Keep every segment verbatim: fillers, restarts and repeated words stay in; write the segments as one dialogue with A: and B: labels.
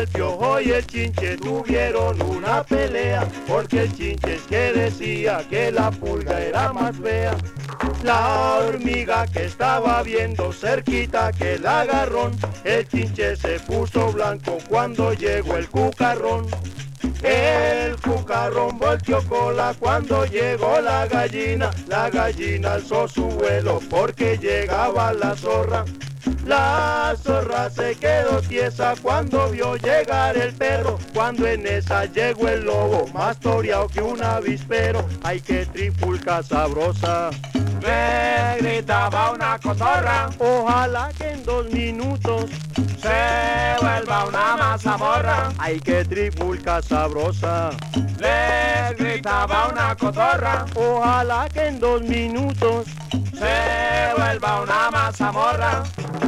A: el Piojo y el Chinche tuvieron una pelea, porque el Chinche es que decía que la pulga era más fea. La hormiga que estaba viendo cerquita que el agarrón, el Chinche se puso blanco cuando llegó el cucarrón. El cucarrón volteó cola cuando llegó la gallina, la gallina alzó su vuelo porque llegaba la zorra. La zorra se quedó tiesa cuando vio llegar el perro, cuando en esa llegó el lobo, más toreado que un avispero. ¡Ay, qué trifulca sabrosa!
B: Me gritaba una cotorra,
A: ojalá que en dos minutos
B: se vuelva una mazamorra.
A: ¡Ay, qué trifulca sabrosa!
B: Le gritaba una cotorra,
A: ojalá que en dos minutos
B: se vuelva una mazamorra.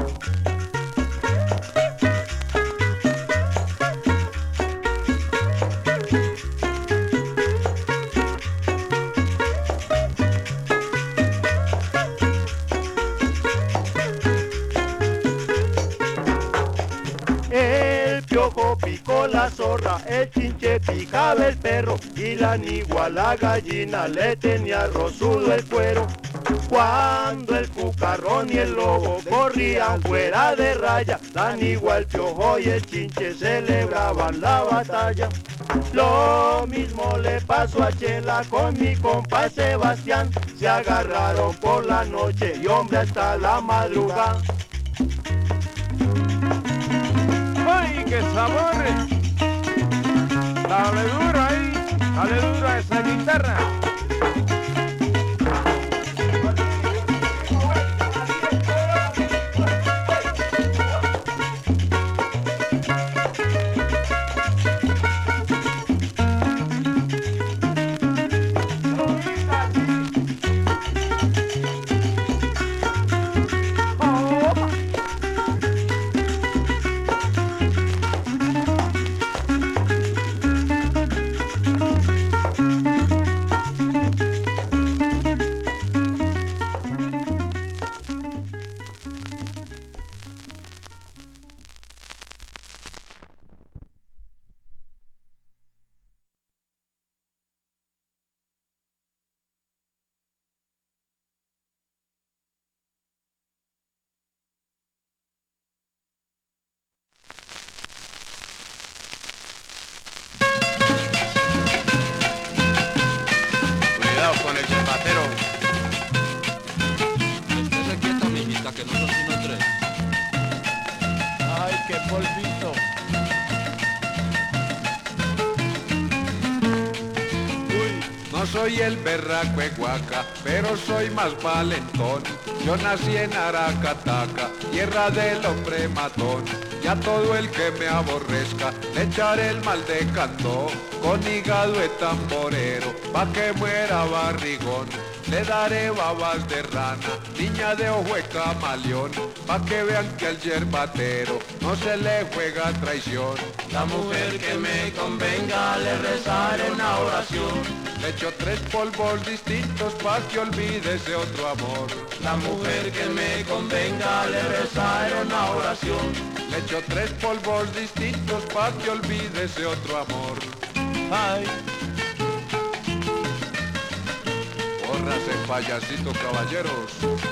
A: El Piojo picó la zorra, el Chinche picaba el perro y la nigua la gallina le tenía rosudo el cuero. Cuando el cucarrón y el lobo corrían fuera de raya, la nigua, el Piojo y el Chinche celebraban la batalla. Lo mismo le pasó a Chela con mi compa Sebastián, se agarraron por la noche y hombre hasta la madrugada.
B: ¡Ay, qué sabor! Dale duro ahí, dale duro a esa guitarra.
C: Con el yerbatero.
D: Estése quieta, mijita, que no son sino tres.
B: ¡Ay, qué polvito!
C: No soy el berraco Eguaca, pero soy más valentón. Yo nací en Aracataca, tierra del hombre matón. Ya todo el que me aborrezca, le echaré el mal de canto. Con hígado de tamborero, pa' que muera barrigón. Le daré babas de rana, niña de ojo de camaleón. Pa' que vean que al yerbatero no se le juega traición.
B: La mujer que me convenga le rezaré una oración.
C: Le echo tres polvos distintos pa' que olvide ese otro amor.
B: La mujer que me convenga le rezaré una oración.
C: Le echo tres polvos distintos pa' que olvide ese otro amor.
B: Ay,
C: Córrase, payasito, caballeros.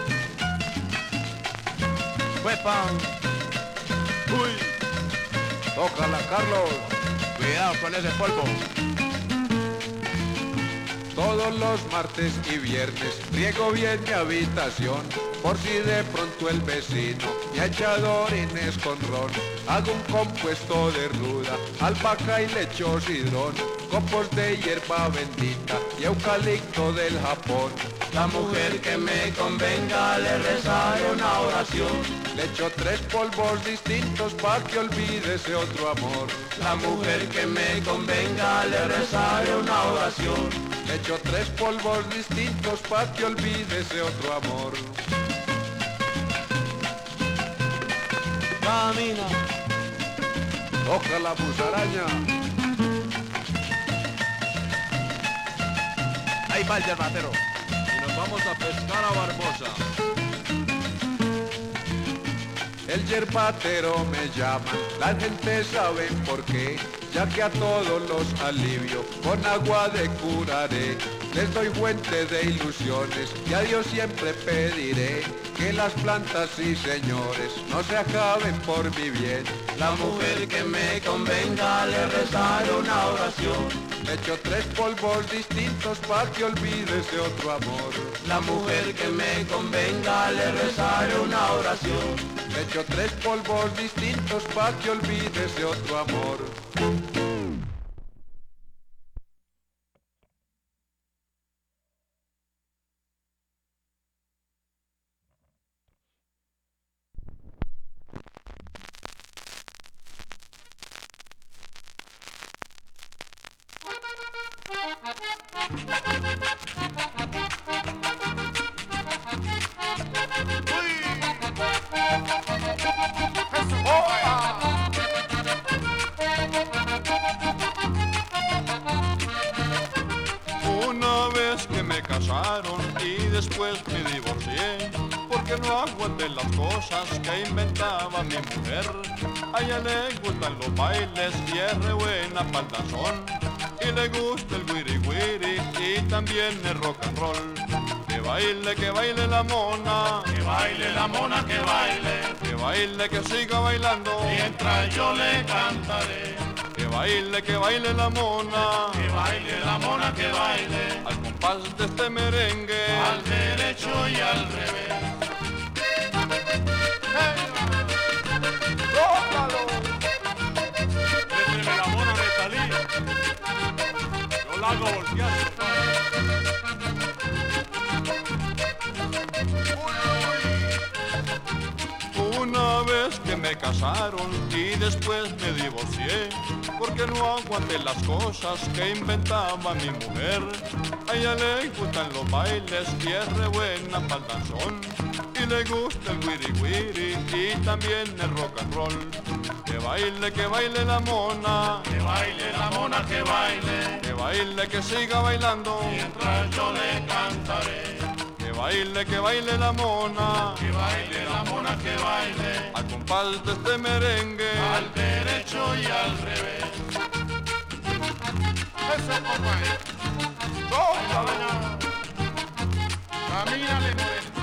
B: huepan.
C: Uy, tócala, Carlos.
D: Cuidado con ese polvo.
C: Todos los martes y viernes riego bien mi habitación, por si de pronto el vecino me ha echado orines con ron. Hago un compuesto de ruda, albahaca y lecho sidrón, copos de hierba bendita y eucalipto del Japón.
B: La mujer que me convenga le rezaré una oración.
C: Le echo tres polvos distintos pa' que olvide ese otro amor.
B: La mujer que me convenga le rezaré una oración.
C: Le echo tres polvos distintos pa' que olvide ese otro amor.
B: Camina,
C: Toca la musaraña.
D: Ahí va el yerbatero. Y nos vamos a pescar a Barbosa.
C: el yerbatero me llaman, la gente sabe por qué, ya que a todos los alivio, con agua de curaré. Les doy fuente de ilusiones y a Dios siempre pediré que las plantas, sí señores, no se acaben por mi bien.
B: La mujer que me convenga le rezaré una oración.
C: Me echo tres polvos distintos pa' que olvide ese otro amor.
B: La mujer que me convenga le rezaré una oración.
C: Me echo tres polvos distintos pa' que olvide ese otro amor.
E: Una vez que me casaron y después me divorcié, porque no aguanté las cosas que inventaba mi mujer. A ella le gustan los bailes y es re buena pa'l danzón, y le gusta el wiri wiri y también el rock and roll. Que baile, que baile la mona,
B: Que baile la mona, que baile,
E: que baile, que siga bailando,
B: mientras yo le cantaré.
E: que baile, que baile la mona,
B: Que baile la mona, que baile,
E: al compás de este merengue,
B: al derecho y al revés. Méteme la mona, Metalí. Yo la hago voltear.
E: Una vez que me casaron y después me divorcié, porque no aguanté las cosas que inventaba mi mujer. A ella le gustan los bailes y es re buena pa'l danzón, y le gusta el wiri wiri y también el rock and roll. Que baile, que baile la mona,
B: Que baile la mona, que baile,
E: que baile, que siga bailando,
B: mientras yo le cantaré.
E: que baile, que baile la mona,
B: Que baile la mona, que baile,
E: al compás de este merengue,
B: al derecho y al revés. Eso, compadre. Camínale, moreno.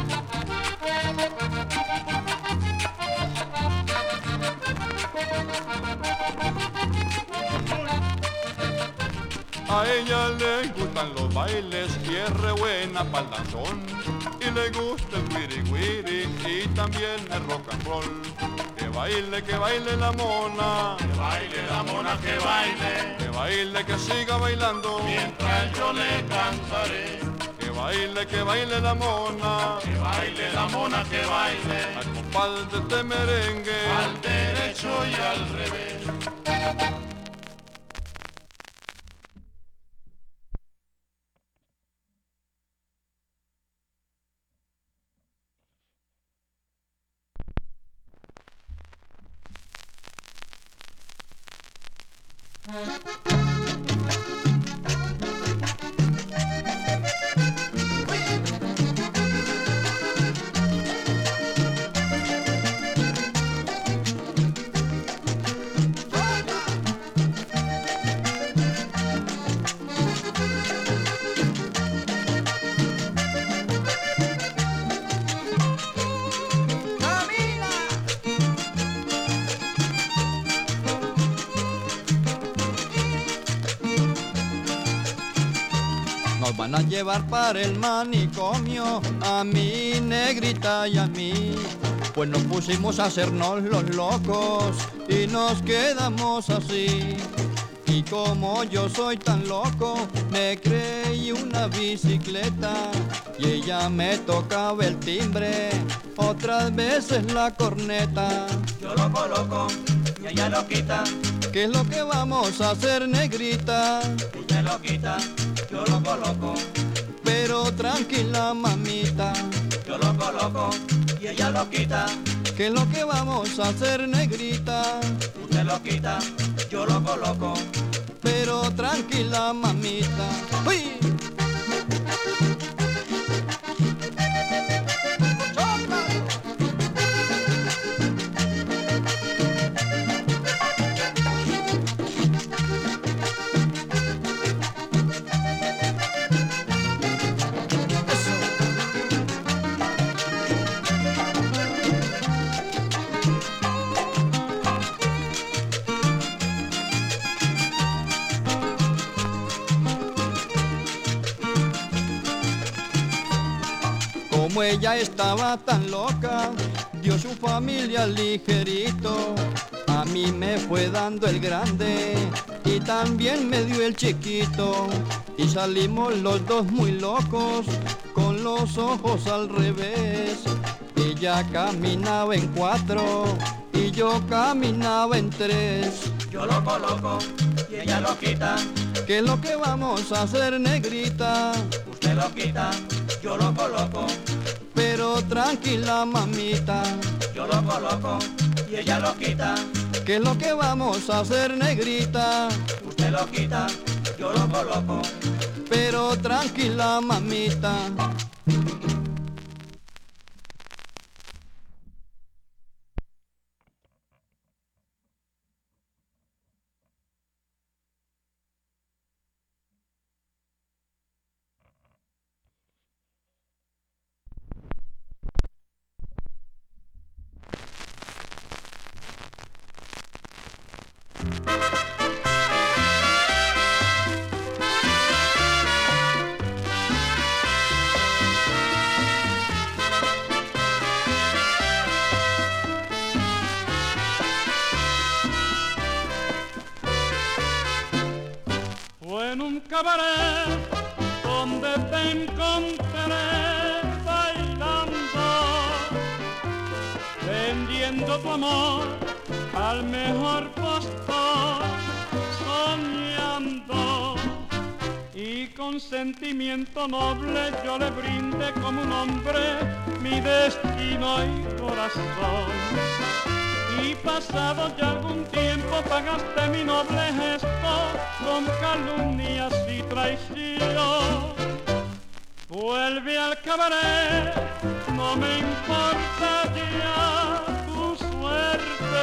E: a ella le gustan los bailes y es re buena pa'l danzón, y le gusta el wiri wiri y también el rock and roll. Que baile, que baile la mona,
B: Que baile la mona, que baile,
E: que baile, que siga bailando,
B: mientras yo le cantaré.
E: que baile, que baile la mona,
B: Que baile la mona, que baile,
E: al compás de este merengue,
B: al derecho y al revés.
F: Nos van a llevar para el manicomio, a mi negrita y a mí. Pues nos pusimos a hacernos los locos y nos quedamos así. Y como yo soy tan loco, me creí una bicicleta y ella me tocaba el timbre, otras veces la corneta.
G: Yo lo coloco y ella lo quita,
F: ¿Qué es lo que vamos a hacer, negrita?
G: ella lo quita, yo lo coloco,
F: Pero tranquila, mamita,
G: yo lo coloco y ella lo quita,
F: ¿qué es lo que vamos a hacer, negrita?
G: usted lo quita, yo lo coloco.
F: Pero tranquila, mamita. ¡Uy! Como ella estaba tan loca, dio su familia ligerito. A mí me fue dando el grande y también me dio el chiquito. Y salimos los dos muy locos, con los ojos al revés. Ella caminaba en cuatro y yo caminaba en tres.
G: Yo lo coloco y ella lo quita.
F: ¿Qué es lo que vamos a hacer, negrita?
G: Usted lo quita, yo lo coloco.
F: Pero tranquila, mamita.
G: Yo lo coloco y ella lo quita.
F: ¿Qué es lo que vamos a hacer, negrita?
G: Usted lo quita, yo lo coloco.
F: Pero tranquila, mamita.
H: Fue en un cabaret donde te encontré bailando, vendiendo tu amor al mejor postor, soñando, y con sentimiento noble yo le brindé como un hombre mi destino y corazón. Y pasado ya algún tiempo pagaste mi noble gesto con calumnias y traición. Vuelve al cabaret, no me importa ya tu suerte.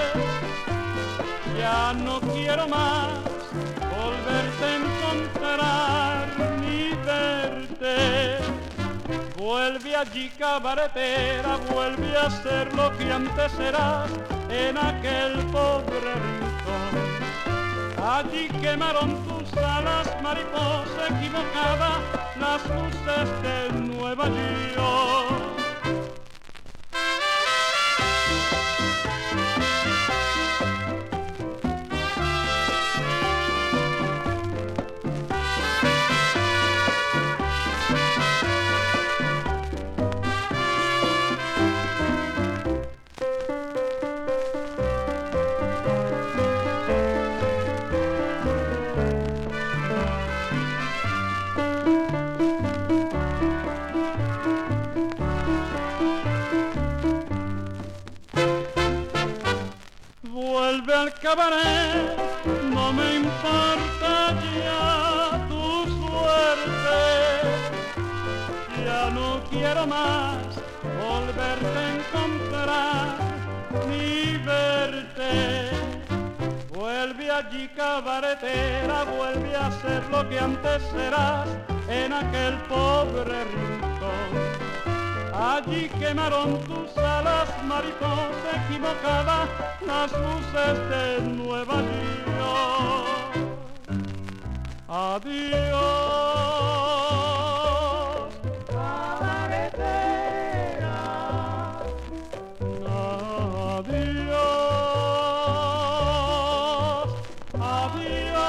H: Ya no quiero más volverte a encontrar ni verte. Vuelve allí, cabaretera, vuelve a ser lo que antes eras en aquel pobre rincón. Allí quemaron tus alas, mariposa equivocada, las luces de Nueva York. Vuelve al cabaret, no me importa ya tu suerte. Ya no quiero más volverte a encontrar ni verte. Vuelve allí, cabaretera, vuelve a ser lo que antes eras en aquel pobre rincón. Allí quemaron tus alas, mariposa equivocada, las luces de Nueva York. Adiós, cabaretera. Adiós, adiós.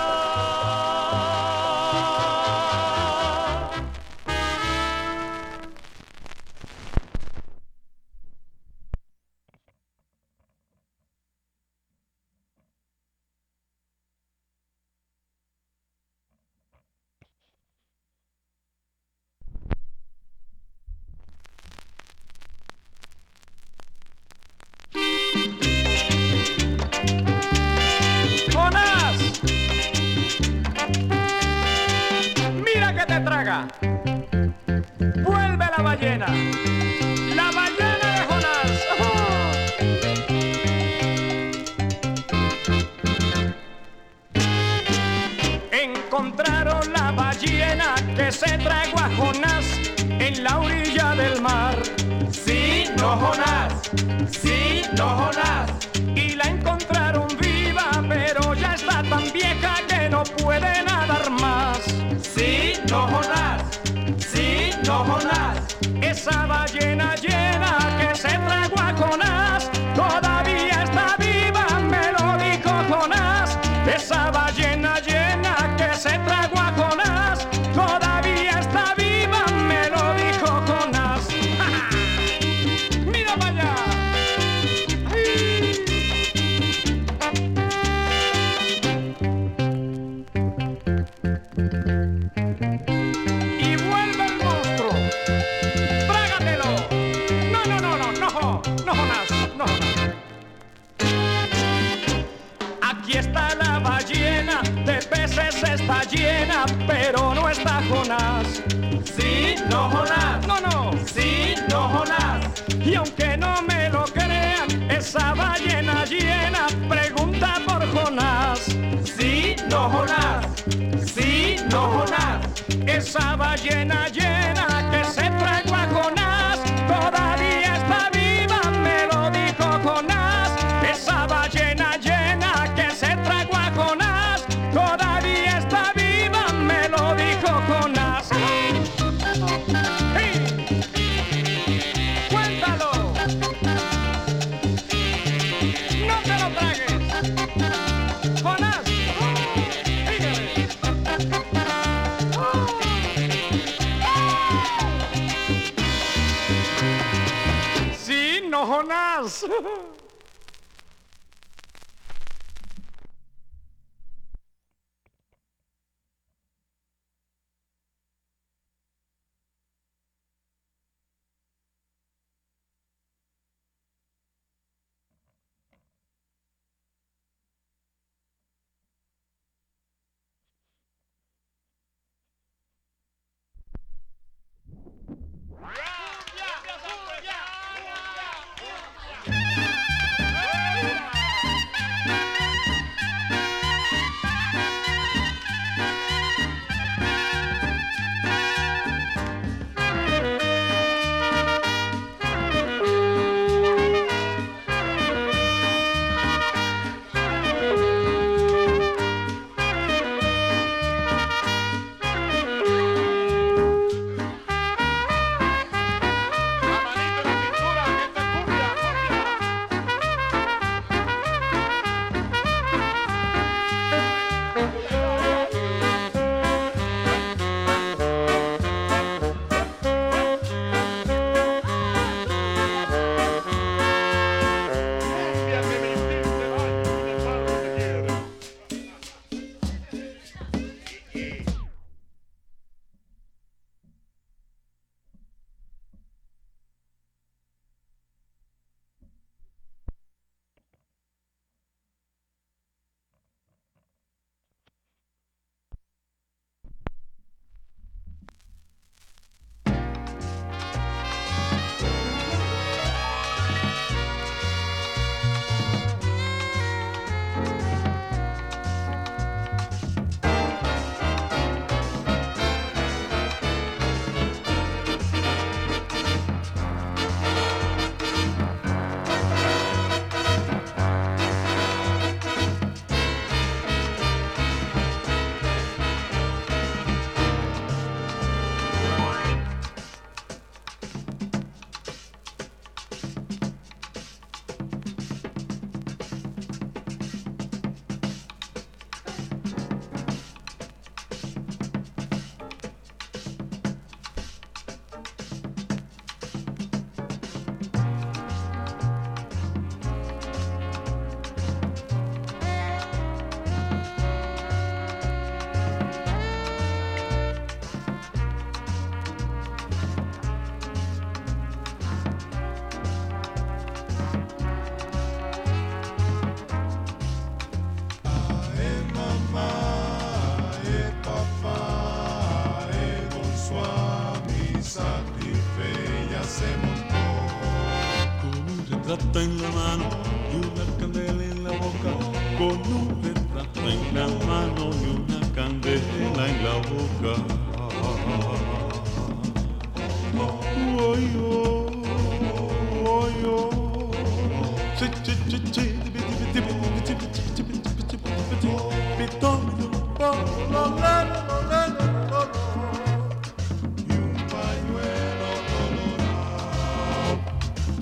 H: Vuelve la ballena, la ballena de Jonás. ¡Oh! Encontraron la ballena que se tragó a Jonás en la orilla del mar. Sí, no Jonás, sí, no Jonás. Y la encontraron viva, pero ya está tan vieja que no puede nadar más. Sí, no Jonás. Sí, no Jonás, es esa ballena llena que se tragó a Jonás, todavía está viva, me lo dijo Jonás. Esa ballena llena que se tragó a Jonás, todavía está viva, me lo dijo Jonás. ¡Mira para allá! Y vuelve el monstruo. ¡Trágatelo! No, no, no, no, no, no, Jonás, no, Jonás. Aquí está la ballena, de peces está llena, pero no está Jonás.
G: Sí, no, Jonás.
H: No, no.
G: Sí, no, Jonás.
H: Y aunque no me lo crean, esa ballena llena pregunta por Jonás.
G: Sí, no, Jonás. Sí, no, Jonás.
H: Esa ballena llena que se tragó a Jonás, todavía está viva, me lo dijo Jonás. Esa ballena llena que se tragó a Jonás, todavía está viva, me lo dijo Jonás. ¡Sí! ¡Cuéntalo! ¡No te lo tragues! ¡Jonás! ¡Síguele! ¡Sí, no, Jonás!
I: retrato en la mano y una candela en la boca, con un retrato en la mano y una candela en la boca. Oy, oh, oy, oh. Chi, chi, chi, chi, tipi, tipi, tipi, tipi, tipi, tipi, tipi, tipi, tipi, pitón, oh, lo, la, lo, la, lo, lo. Y un pañuelo colorado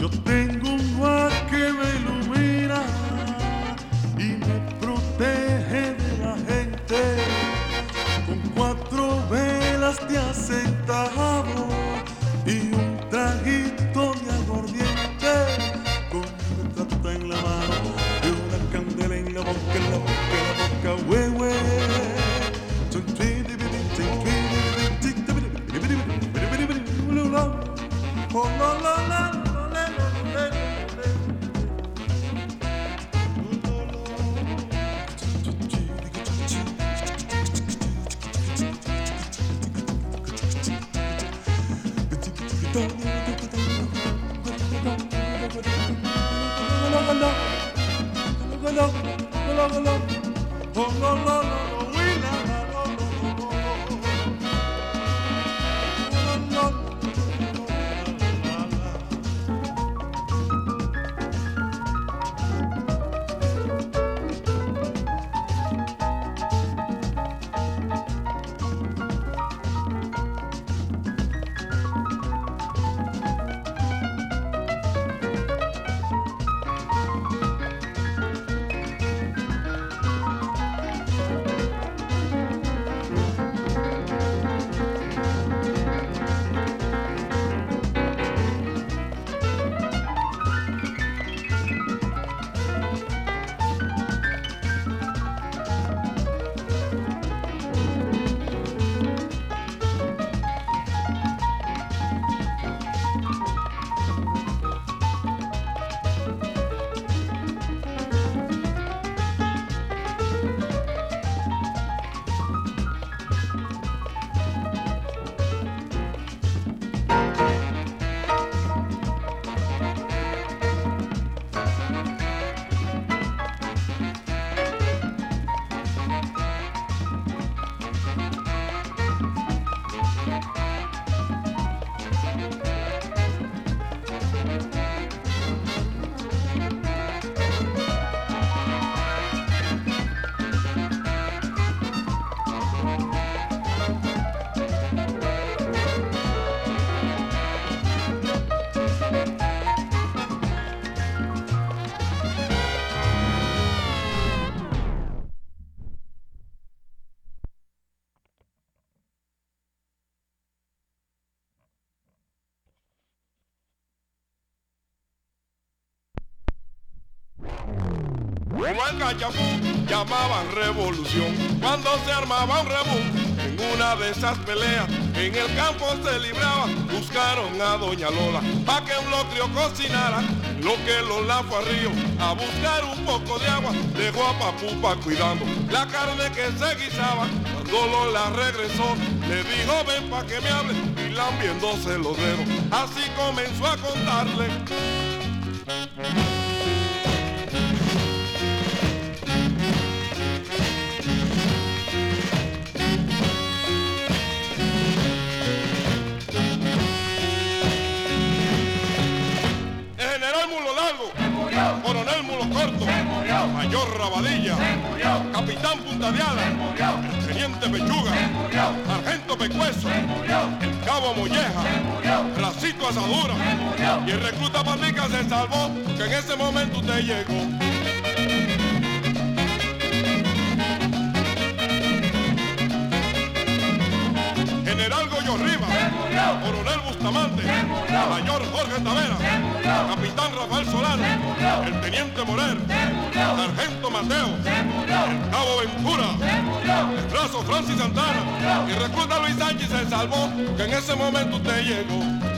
I: Yo tengo un guar que me ilumina y me protege de la gente. Con cuatro velas de acentado y un trajito de aguardiente, con una trata en la mano y una candela en la boca, en la boca, en la boca, güey, güey. Oh, la, la, la.
E: Al cachapú llamaban revolución cuando se armaba un rebú. En una de esas peleas en el campo se libraba, buscaron a doña Lola pa' que un locrio cocinara. Lo que Lola fue al río a buscar un poco de agua, dejó a Papupa cuidando la carne que se guisaba. Cuando Lola regresó le dijo ven pa' que me hable, y lambiéndose los dedos así comenzó a contarle. Coronel Mulo Corto, Mayor Rabadilla, Capitán Punta de Ala, el Teniente Pechuga, Sargento Pecueso, el Cabo Molleja, Racito Asadura y el recluta Pandica se salvó, que en ese momento usted llegó. General Goyo Rivas, Coronel Bustamante, Mayor Jorge Tavera, Capitán Rafael Solano, el Teniente Morer, Sargento Mateo, el Cabo Ventura, el Trazo Francis Santana y el recluta Luis Sánchez se salvó, que en ese momento usted llegó.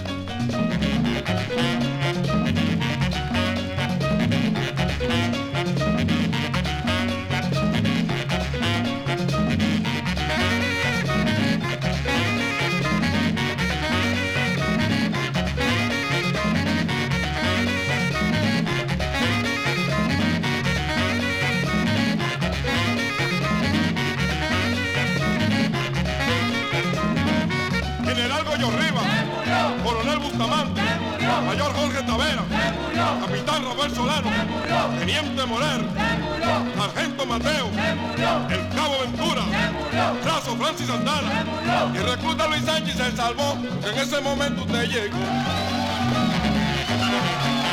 E: Coronel Bustamante, Mayor Jorge Tavera, Capitán Rafael Solano, Teniente Morer, Sargento Mateo, el Cabo Ventura, Trazo Francis Santana y el recluta Luis Sánchez se salvó, que en ese momento usted llegó.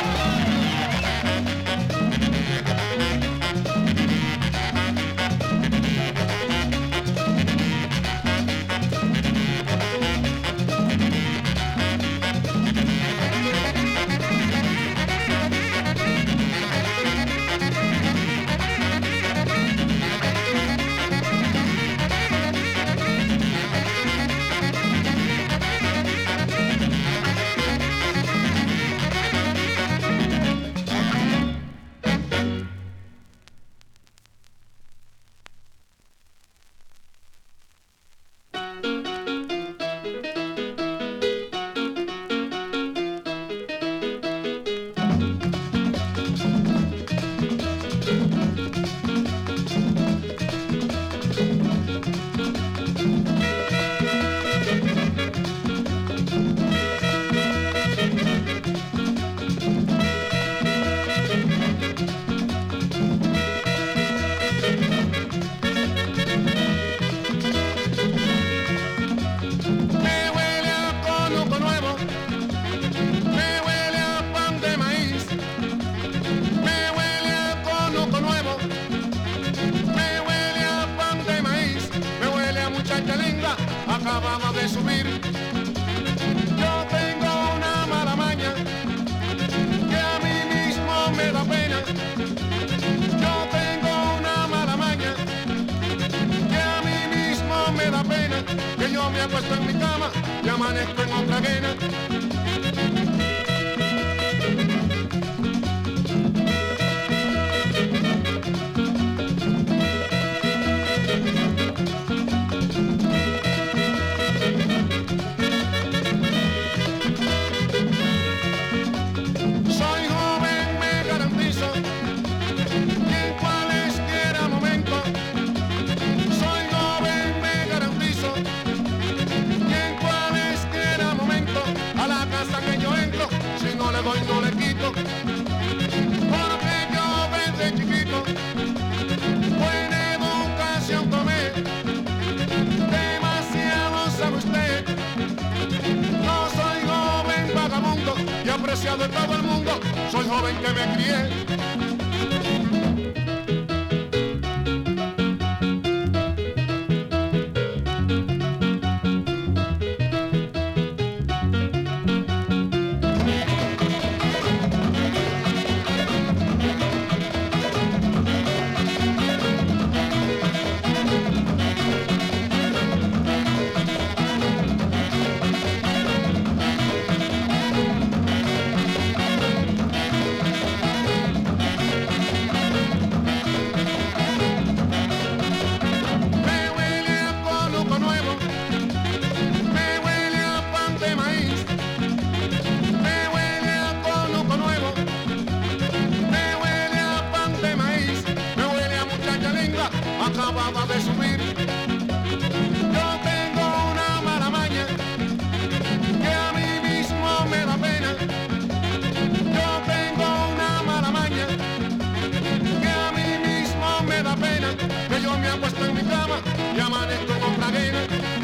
J: acuesto en mi cama y amanezco en otra quena. No le quito, porque yo desde chiquito buena educación tomé. Demasiado sabe usted, no soy joven vagabundo y apreciado de todo el mundo, soy joven que me crié. Acababa de subir. Yo tengo una mala maña que a mí mismo me da pena. Yo tengo una mala maña que a mí mismo me da pena. Que yo me acuesto en mi cama y amanezco en otra quena.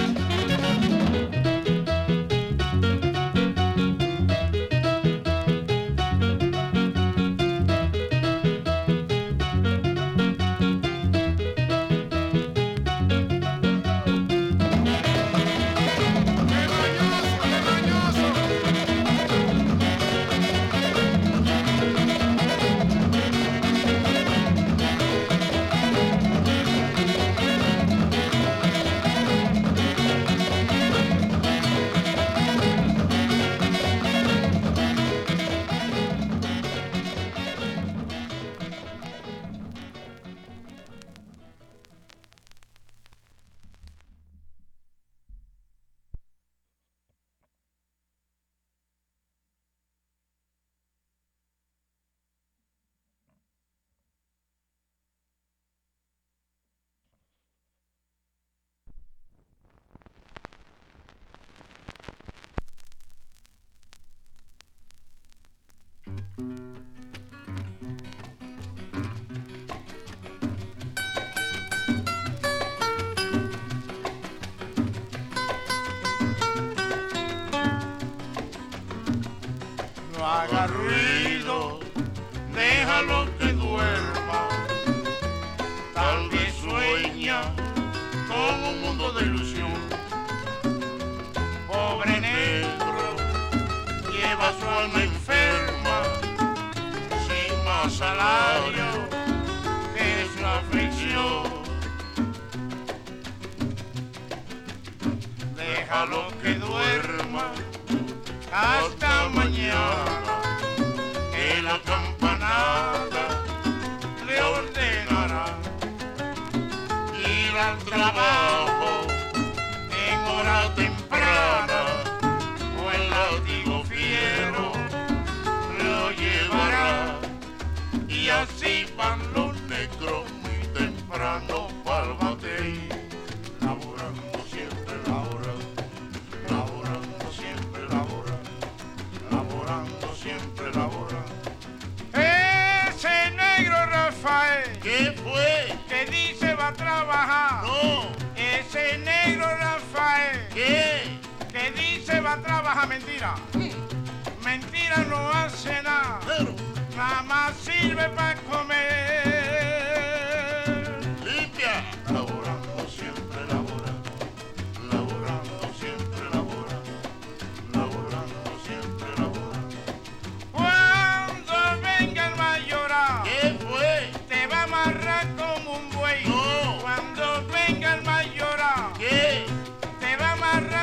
K: No haga ruido, déjalo que duerma, tal vez sueña con un mundo de ilusión. Pobre negro, lleva su alma enferma, sin más salario que su aflicción. Déjalo que duerma hasta mañana, que la campanada le ordenará ir al trabajo en hora temprana, o el látigo fiero lo llevará, y así van los negros muy temprano pa'l batey, laborando siempre la hora, laborando siempre la hora, laborando siempre la hora.
H: Ese negro Rafael,
K: ¿qué fue?
H: Que dice va a trabajar.
K: No.
H: Ese negro Rafael,
K: ¿qué?
H: Que dice va a trabajar, mentira. Mentira, no hace nada.
K: Pero
H: nada más sirve para comer.
K: Limpia. Laborando siempre labora, laborando siempre labora, laborando siempre labora.
H: Cuando venga el mayoral,
K: ¿qué fue?
H: Te va a amarrar como un buey.
K: No.
H: Cuando venga el mayoral,
K: ¿qué?
H: Te va a amarrar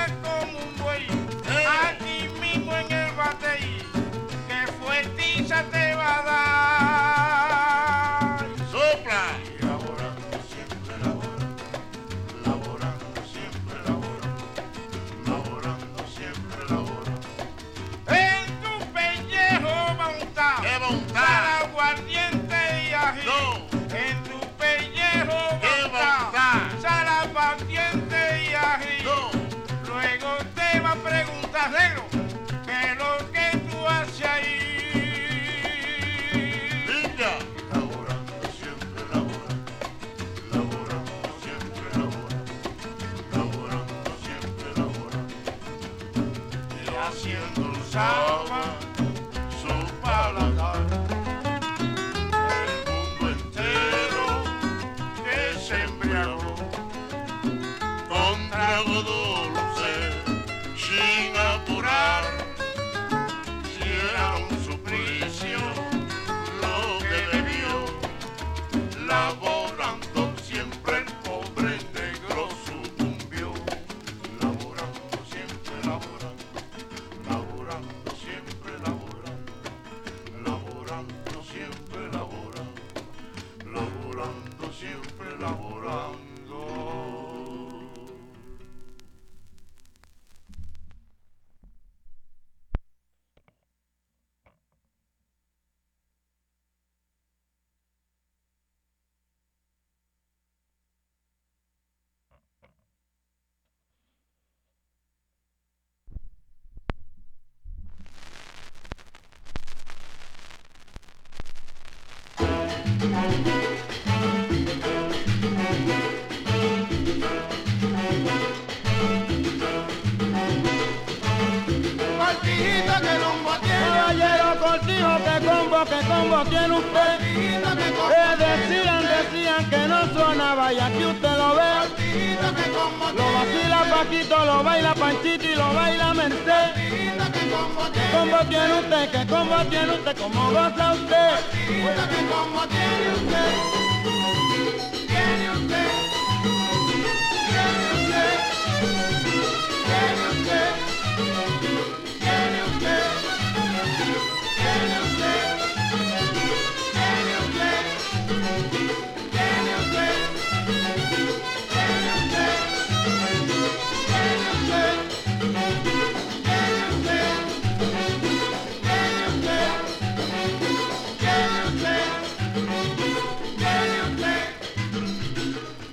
K: endulzaba su paladar. El mundo entero que se embriagó con trago dulce sin apurar, si era un suplicio lo que bebió, laborando siempre el pobre negro sucumbió, laborando siempre, laborando, laborando siempre, laborando, laborando siempre, laborando, laborando siempre, laborando.
J: Cortijito que combo tiene.
H: Caballero Cortijo, que combo, que combo tiene usted.
J: Cortijito que combo
H: Eh,
J: tiene.
H: decían, decían que no sonaba y aquí usted lo ve.
J: Cortijito que combo
H: Lo
J: tiene.
H: vacila Paquito, lo baila Panchito y lo baila Merced.
J: Cortijito que combo
H: ¿Qué
J: tiene.
H: combo tiene usted? ¿Qué combo tiene usted? ¿Cómo goza usted?
J: Cortijito que combo tiene usted. Tiene usted. Tiene usted. Tiene usted. Tiene usted. Tiene usted. Tiene usted. Tiene usted. Tiene usted. Tiene usted. Tiene usted. Tiene usted. Tiene usted. Tiene usted.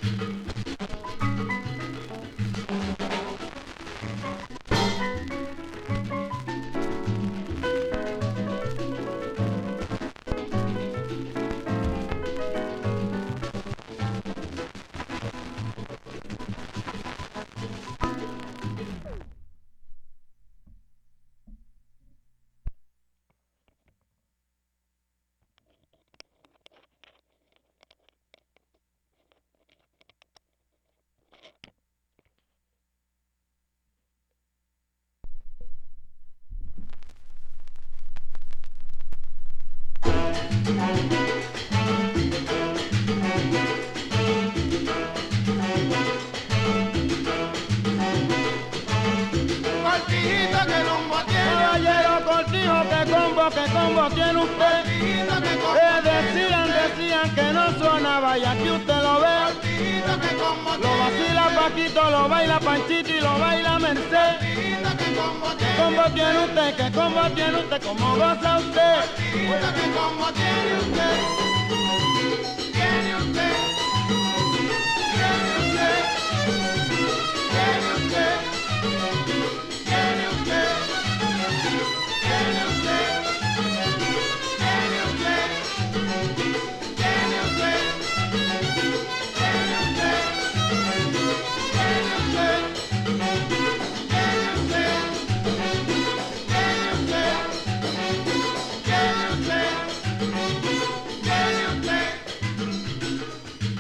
J: Cortijito que combo tiene.
H: Caballero Cortijo, que combo, que combo tiene usted.
J: Cortijito que combo
H: Eh,
J: tiene.
H: decían, decían que no sonaba y aquí usted lo ve.
J: Cortijito que combo
H: Lo
J: tiene.
H: vacila Paquito, lo baila Panchito y lo baila Merced.
J: Cortijito que combo
H: ¿Qué
J: tiene.
H: combo tiene usted? ¿Qué combo tiene usted? ¿Cómo goza usted?
J: Cortijito que combo tiene usted. Tiene usted. Tiene usted. Tiene usted. Tiene usted. Tiene usted. Tiene usted. Tiene usted. Tiene usted. Tiene usted. Tiene usted. Tiene usted. Tiene usted. Tiene usted.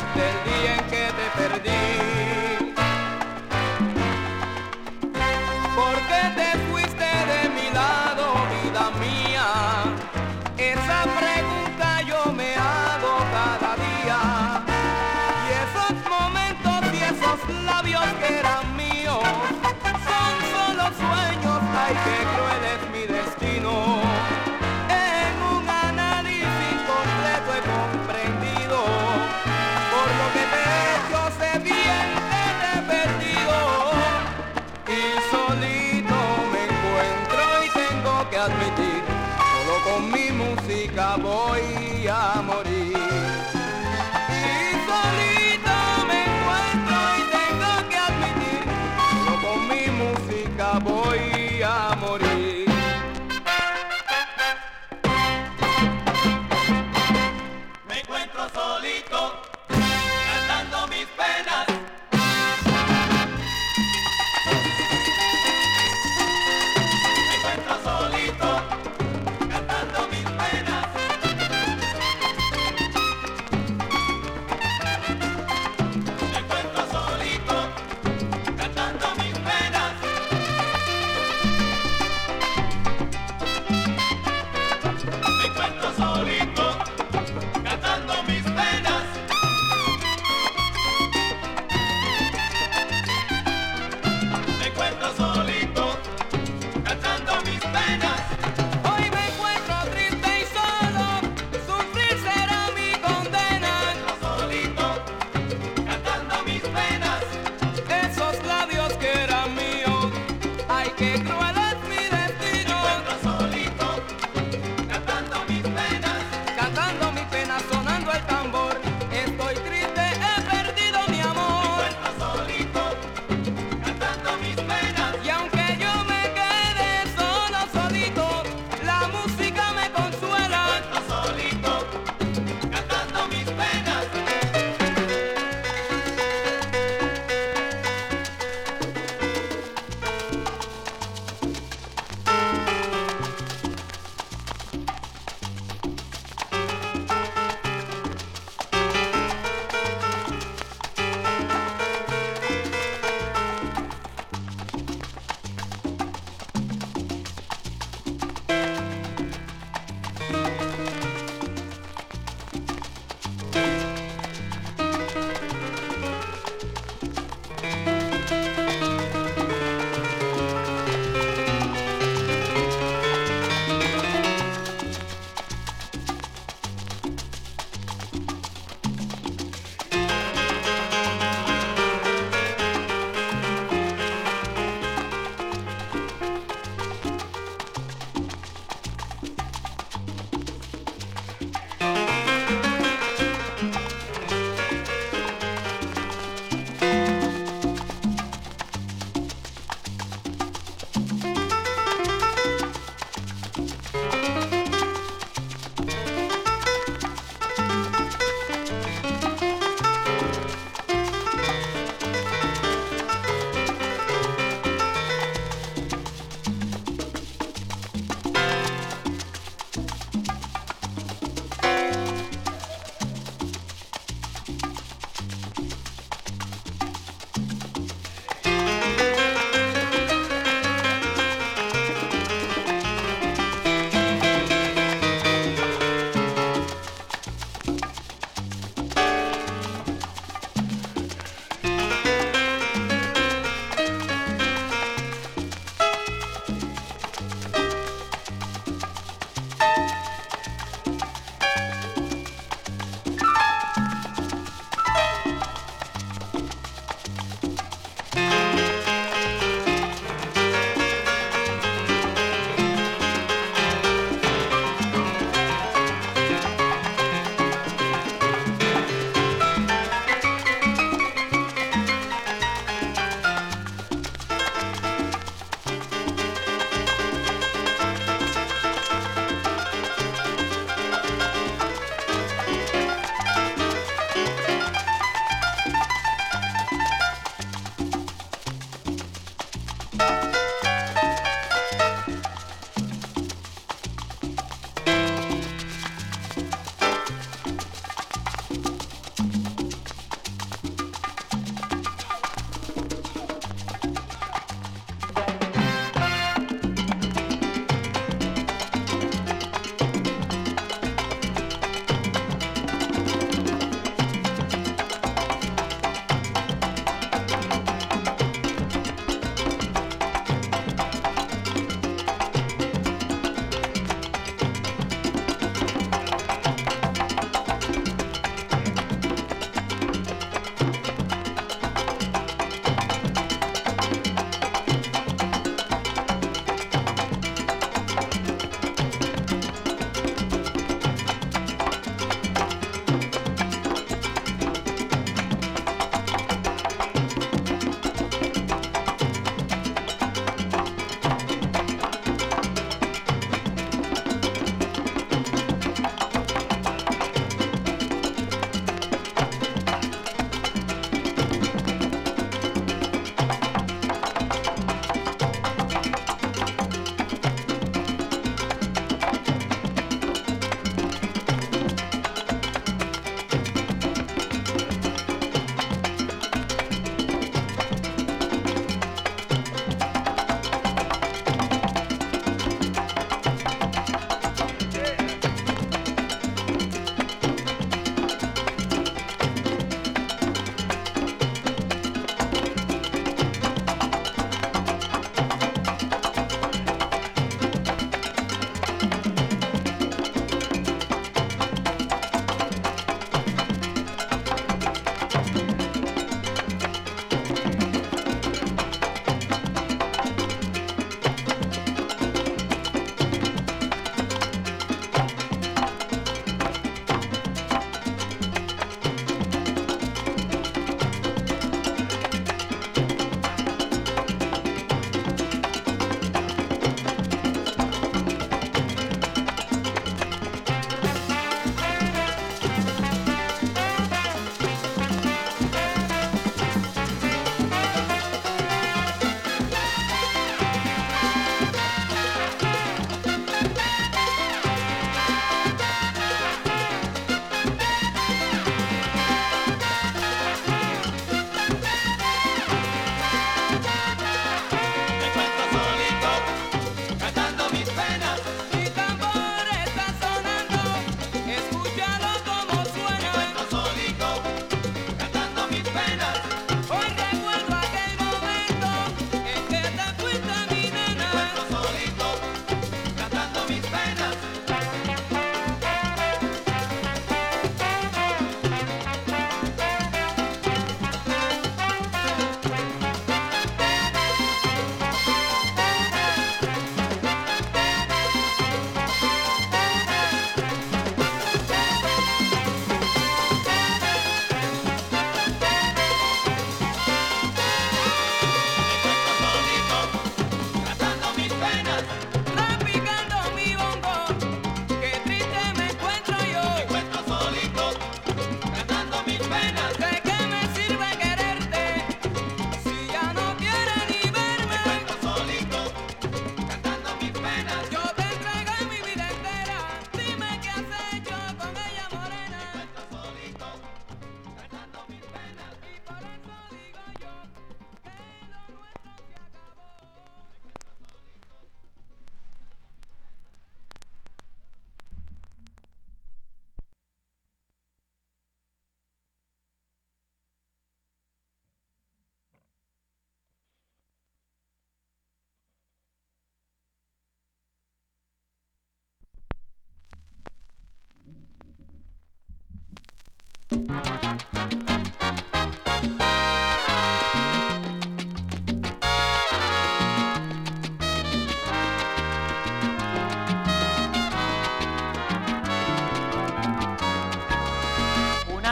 L: del día en que te perdí. ¿Por qué te fuiste de mi lado, vida mía? Esa pregunta yo me hago cada día. Y esos momentos y esos labios que eran míos son solo sueños, ay, qué cruel es mi destino. En un análisis completo he comprendido, por lo que te he hecho sé bien que te he perdido. Y solito me encuentro y tengo que admitir, solo con mi música voy a morir. Y solito me encuentro y tengo que admitir, solo con mi música voy a morir.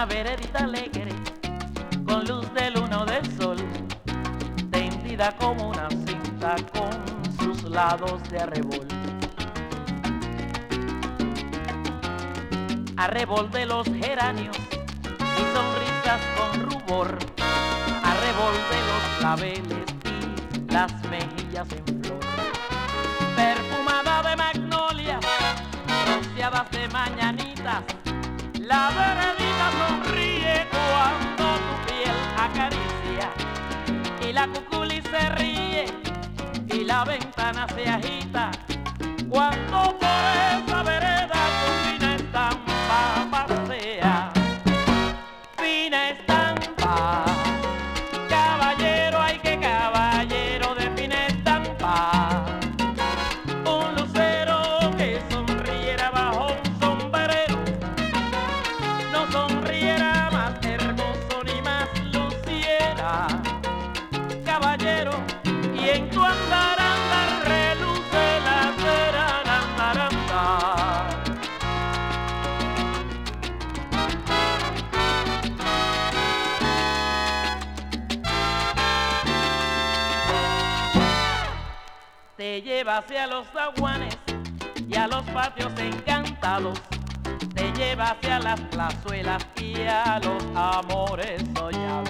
M: veredita alegre, con luz de luna o de sol, tendida como una cinta con sus lados de arrebol. Arrebol de los geranios y sonrisas con rubor, arrebol de los claveles y las mejillas en flor, perfumada de magnolias, rociadas de mañanitas, la veredita sonríe cuando tu piel acaricia, y la cuculi se ríe y la ventana se agita, cuando por esa vereda tu fina estampa pasea. Fina estampa, caballero, ay que caballero de fina estampa, un lucero que sonriera bajo un sombrero, no sonriera más hermoso ni más luciera, caballero, y en tu andaranda reluce la cera, la andaranda. Te lleva hacia los zaguanes y a los patios encantados, te lleva hacia las plazuelas y a los amores soñados.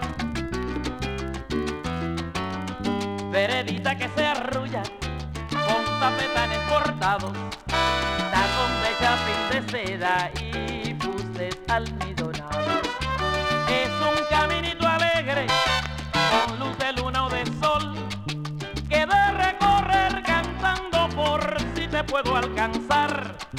M: Veredita que se arrulla con tapetanes cortados, tacón de chapín de seda y fustes almidonados. Es un caminito alegre con luz de luna o de sol, que de recorrer cantando por si te puedo alcanzar.